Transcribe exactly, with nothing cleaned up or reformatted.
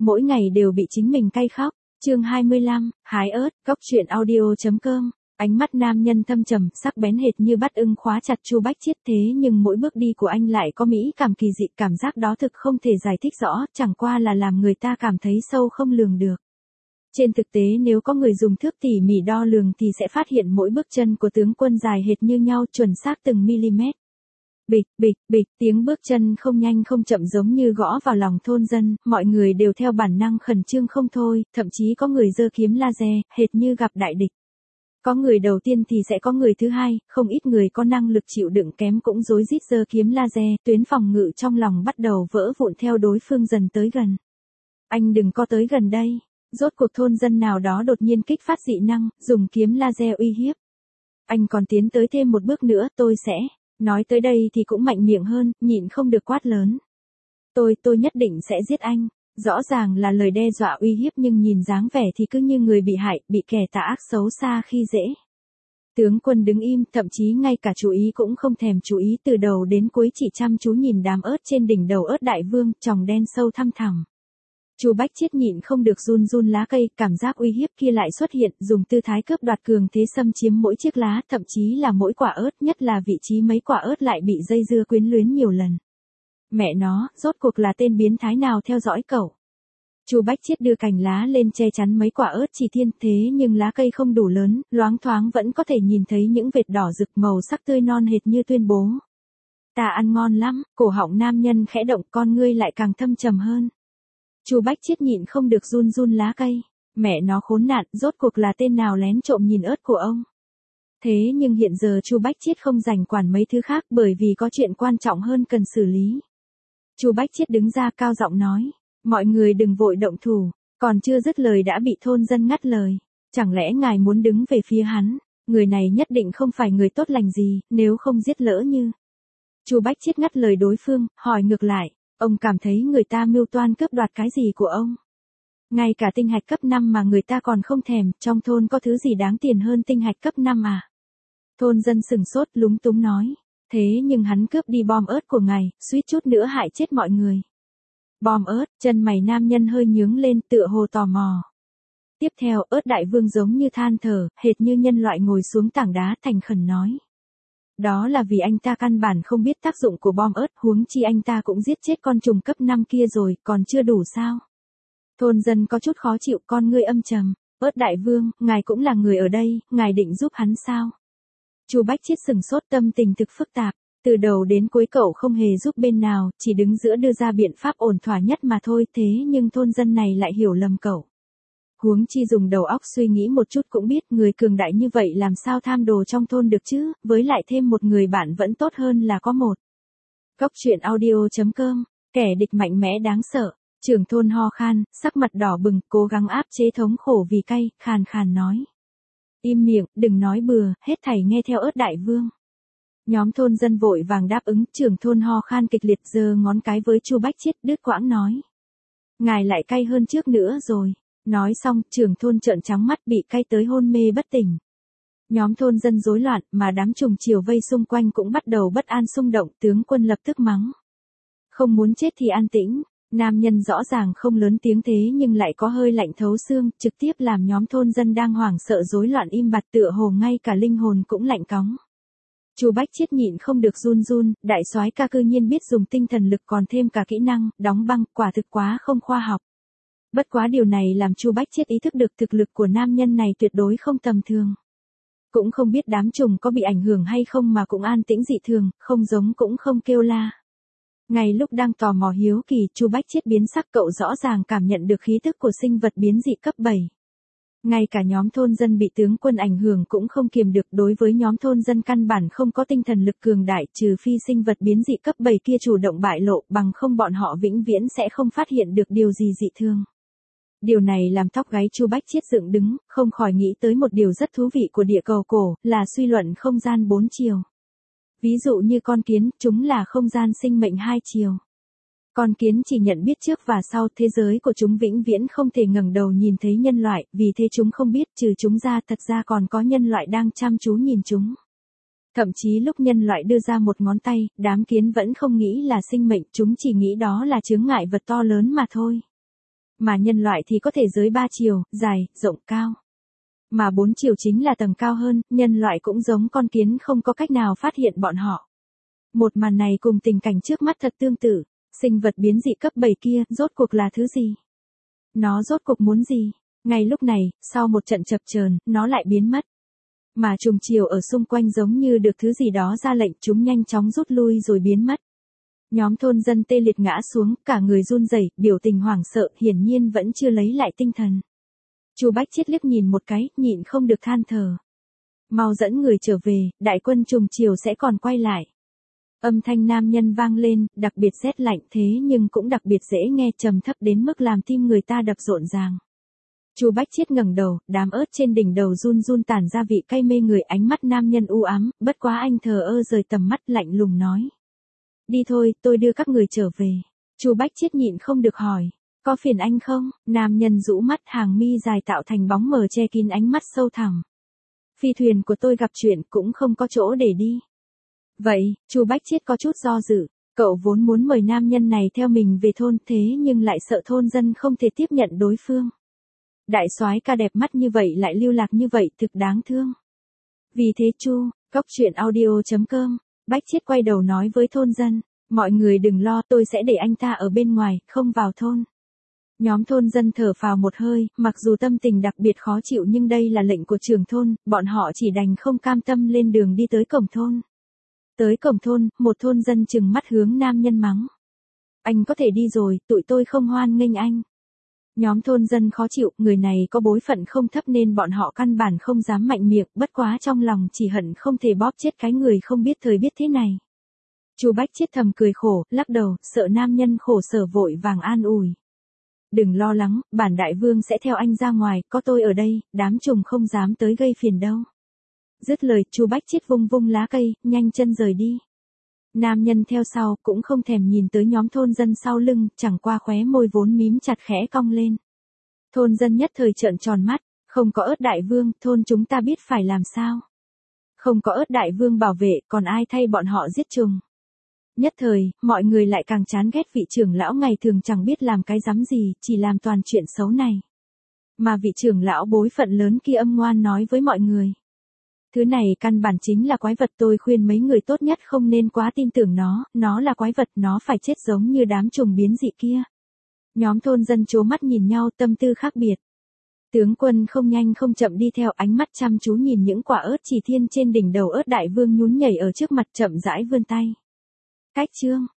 mỗi ngày đều bị chính mình cay khóc. Chương hai mươi lăm, hái ớt, góc truyện audio chấm com. Ánh mắt nam nhân thâm trầm, sắc bén hệt như bắt ưng khóa chặt Chu Bách Chiết, thế nhưng mỗi bước đi của anh lại có mỹ cảm kỳ dị, cảm giác đó thực không thể giải thích rõ, chẳng qua là làm người ta cảm thấy sâu không lường được. Trên thực tế nếu có người dùng thước tỉ mỉ đo lường thì sẽ phát hiện mỗi bước chân của tướng quân dài hệt như nhau, chuẩn xác từng mm. Bịch, bịch, bịch, tiếng bước chân không nhanh không chậm giống như gõ vào lòng thôn dân, mọi người đều theo bản năng khẩn trương không thôi, thậm chí có người giơ kiếm laser, hệt như gặp đại địch. Có người đầu tiên thì sẽ có người thứ hai, không ít người có năng lực chịu đựng kém cũng rối rít giơ kiếm laser, tuyến phòng ngự trong lòng bắt đầu vỡ vụn theo đối phương dần tới gần. Anh đừng có tới gần đây. Rốt cuộc thôn dân nào đó đột nhiên kích phát dị năng, dùng kiếm laser uy hiếp. Anh còn tiến tới thêm một bước nữa, tôi sẽ, nói tới đây thì cũng mạnh miệng hơn, nhịn không được quát lớn. Tôi, tôi nhất định sẽ giết anh. Rõ ràng là lời đe dọa uy hiếp nhưng nhìn dáng vẻ thì cứ như người bị hại, bị kẻ tà ác xấu xa khi dễ. Tướng quân đứng im, thậm chí ngay cả chú ý cũng không thèm chú ý, từ đầu đến cuối chỉ chăm chú nhìn đám ớt trên đỉnh đầu ớt đại vương, tròng đen sâu thăm thẳm. Chu Bách Chiết nhịn không được run run lá cây, cảm giác uy hiếp kia lại xuất hiện, dùng tư thái cướp đoạt cường thế xâm chiếm mỗi chiếc lá, thậm chí là mỗi quả ớt, nhất là vị trí mấy quả ớt lại bị dây dưa quyến luyến nhiều lần. Mẹ nó, rốt cuộc là tên biến thái nào theo dõi cậu? Chu Bách Chiết đưa cành lá lên che chắn mấy quả ớt chỉ thiên, thế nhưng lá cây không đủ lớn, loáng thoáng vẫn có thể nhìn thấy những vệt đỏ rực màu sắc tươi non hệt như tuyên bố. Ta ăn ngon lắm, cổ họng nam nhân khẽ động, con ngươi lại càng thâm trầm hơn. Chu Bách Chiết nhịn không được run run lá cây. Mẹ nó khốn nạn, rốt cuộc là tên nào lén trộm nhìn ớt của ông? Thế nhưng hiện giờ Chu Bách Chiết không rảnh quản mấy thứ khác bởi vì có chuyện quan trọng hơn cần xử lý. Chu Bách Chiết đứng ra cao giọng nói, mọi người đừng vội động thủ, còn chưa dứt lời đã bị thôn dân ngắt lời. Chẳng lẽ ngài muốn đứng về phía hắn? Người này nhất định không phải người tốt lành gì, nếu không giết lỡ như. Chu Bách Chiết ngắt lời đối phương, hỏi ngược lại. Ông cảm thấy người ta mưu toan cướp đoạt cái gì của ông? Ngay cả tinh hạch cấp năm mà người ta còn không thèm, trong thôn có thứ gì đáng tiền hơn tinh hạch cấp năm à? Thôn dân sừng sốt lúng túng nói. Thế nhưng hắn cướp đi bom ớt của ngài, suýt chút nữa hại chết mọi người. Bom ớt, chân mày nam nhân hơi nhướng lên tựa hồ tò mò. Tiếp theo, ớt đại vương giống như than thở, hệt như nhân loại ngồi xuống tảng đá thành khẩn nói. Đó là vì anh ta căn bản không biết tác dụng của bom ớt, huống chi anh ta cũng giết chết con trùng cấp năm kia rồi, còn chưa đủ sao? Thôn dân có chút khó chịu, con ngươi âm trầm. Ớt đại vương, ngài cũng là người ở đây, ngài định giúp hắn sao? Chu Bách Chiết sừng sốt, tâm tình thực phức tạp. Từ đầu đến cuối cậu không hề giúp bên nào, chỉ đứng giữa đưa ra biện pháp ổn thỏa nhất mà thôi, thế nhưng thôn dân này lại hiểu lầm cậu. Huống chi dùng đầu óc suy nghĩ một chút cũng biết người cường đại như vậy làm sao tham đồ trong thôn được chứ, với lại thêm một người bạn vẫn tốt hơn là có một. Góc truyện audio chấm com, kẻ địch mạnh mẽ đáng sợ, trưởng thôn ho khan, sắc mặt đỏ bừng, cố gắng áp chế thống khổ vì cay, khàn khàn nói. Im miệng, đừng nói bừa, hết thảy nghe theo ớt đại vương. Nhóm thôn dân vội vàng đáp ứng, trưởng thôn ho khan kịch liệt giơ ngón cái với Chu Bách Chiết, đứt quãng nói. Ngài lại cay hơn trước nữa rồi. Nói xong, trưởng thôn trợn trắng mắt bị cay tới hôn mê bất tỉnh. Nhóm thôn dân rối loạn, mà đám trùng chiều vây xung quanh cũng bắt đầu bất an xung động, tướng quân lập tức mắng. Không muốn chết thì an tĩnh, nam nhân rõ ràng không lớn tiếng thế nhưng lại có hơi lạnh thấu xương, trực tiếp làm nhóm thôn dân đang hoảng sợ rối loạn im bặt, tựa hồ ngay cả linh hồn cũng lạnh cóng. Chu Bách Chiết nhịn không được run run, đại soái ca cư nhiên biết dùng tinh thần lực còn thêm cả kỹ năng, đóng băng, quả thực quá không khoa học. Bất quá điều này làm Chu Bách Chiết ý thức được thực lực của nam nhân này tuyệt đối không tầm thường. Cũng không biết đám trùng có bị ảnh hưởng hay không mà cũng an tĩnh dị thường, không giống cũng không kêu la. Ngay lúc đang tò mò hiếu kỳ, Chu Bách Chiết biến sắc, cậu rõ ràng cảm nhận được khí tức của sinh vật biến dị cấp bảy. Ngay cả nhóm thôn dân bị tướng quân ảnh hưởng cũng không kiềm được, đối với nhóm thôn dân căn bản không có tinh thần lực cường đại, trừ phi sinh vật biến dị cấp bảy kia chủ động bại lộ, bằng không bọn họ vĩnh viễn sẽ không phát hiện được điều gì dị thường. Điều này làm tóc gáy Chu Bách Chiết dựng đứng, không khỏi nghĩ tới một điều rất thú vị của địa cầu cổ, là suy luận không gian bốn chiều. Ví dụ như con kiến, chúng là không gian sinh mệnh hai chiều. Con kiến chỉ nhận biết trước và sau, thế giới của chúng vĩnh viễn không thể ngẩng đầu nhìn thấy nhân loại, vì thế chúng không biết trừ chúng ra thật ra còn có nhân loại đang chăm chú nhìn chúng. Thậm chí lúc nhân loại đưa ra một ngón tay, đám kiến vẫn không nghĩ là sinh mệnh, chúng chỉ nghĩ đó là chướng ngại vật to lớn mà thôi. Mà nhân loại thì có thể giới ba chiều, dài, rộng, cao. Mà bốn chiều chính là tầng cao hơn, nhân loại cũng giống con kiến không có cách nào phát hiện bọn họ. Một màn này cùng tình cảnh trước mắt thật tương tự, sinh vật biến dị cấp bảy kia, rốt cuộc là thứ gì? Nó rốt cuộc muốn gì? Ngay lúc này, sau một trận chập chờn, nó lại biến mất. Mà trùng chiều ở xung quanh giống như được thứ gì đó ra lệnh, chúng nhanh chóng rút lui rồi biến mất. Nhóm thôn dân tê liệt ngã xuống, cả người run rẩy, biểu tình hoảng sợ, hiển nhiên vẫn chưa lấy lại tinh thần. Chu Bách Chiết liếc nhìn một cái, nhịn không được than thở. Mau dẫn người trở về, đại quân trùng chiều sẽ còn quay lại. Âm thanh nam nhân vang lên, đặc biệt rét lạnh thế nhưng cũng đặc biệt dễ nghe, trầm thấp đến mức làm tim người ta đập rộn ràng. Chu Bách Chiết ngẩng đầu, đám ớt trên đỉnh đầu run run tản ra vị cay mê người, ánh mắt nam nhân u ám, bất quá anh thờ ơ rời tầm mắt, lạnh lùng nói. Đi thôi, tôi đưa các người trở về. Chu Bách Chiết nhịn không được hỏi. Có phiền anh không? Nam nhân rũ mắt, hàng mi dài tạo thành bóng mờ che kín ánh mắt sâu thẳm. Phi thuyền của tôi gặp chuyện, cũng không có chỗ để đi. Vậy, Chu Bách Chiết có chút do dự. Cậu vốn muốn mời nam nhân này theo mình về thôn, thế nhưng lại sợ thôn dân không thể tiếp nhận đối phương. Đại soái ca đẹp mắt như vậy lại lưu lạc như vậy, thực đáng thương. Vì thế Chu, Cốc Truyện Audio chấm com, Bách Chiết quay đầu nói với thôn dân, mọi người đừng lo, tôi sẽ để anh ta ở bên ngoài, không vào thôn. Nhóm thôn dân thở phào một hơi, mặc dù tâm tình đặc biệt khó chịu nhưng đây là lệnh của trưởng thôn, bọn họ chỉ đành không cam tâm lên đường đi tới cổng thôn. Tới cổng thôn, một thôn dân trừng mắt hướng nam nhân mắng. Anh có thể đi rồi, tụi tôi không hoan nghênh anh. Nhóm thôn dân khó chịu, người này có bối phận không thấp nên bọn họ căn bản không dám mạnh miệng, bất quá trong lòng chỉ hận không thể bóp chết cái người không biết thời biết thế này. Chu Bách Chiết thầm cười khổ, lắc đầu, sợ nam nhân khổ sở vội vàng an ủi. Đừng lo lắng, bản đại vương sẽ theo anh ra ngoài, có tôi ở đây, đám trùng không dám tới gây phiền đâu. Dứt lời, Chu Bách Chiết vung vung lá cây, nhanh chân rời đi. Nam nhân theo sau, cũng không thèm nhìn tới nhóm thôn dân sau lưng, chẳng qua khóe môi vốn mím chặt khẽ cong lên. Thôn dân nhất thời trợn tròn mắt, không có ớt đại vương, thôn chúng ta biết phải làm sao. Không có ớt đại vương bảo vệ, còn ai thay bọn họ giết trùng. Nhất thời, mọi người lại càng chán ghét vị trưởng lão ngày thường chẳng biết làm cái rắm gì, chỉ làm toàn chuyện xấu này. Mà vị trưởng lão bối phận lớn kia âm ngoan nói với mọi người. Thứ này căn bản chính là quái vật, tôi khuyên mấy người tốt nhất không nên quá tin tưởng nó, nó là quái vật, nó phải chết giống như đám trùng biến dị kia. Nhóm thôn dân trố mắt nhìn nhau, tâm tư khác biệt. Tướng quân không nhanh không chậm đi theo, ánh mắt chăm chú nhìn những quả ớt chỉ thiên trên đỉnh đầu ớt đại vương nhún nhảy ở trước mặt, chậm rãi vươn tay. Cách chương